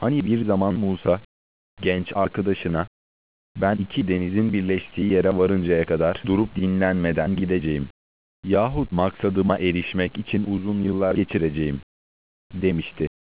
Hani bir zaman Musa, genç arkadaşına, ben iki denizin birleştiği yere varıncaya kadar durup dinlenmeden gideceğim. Yahut maksadıma erişmek için uzun yıllar geçireceğim, demişti.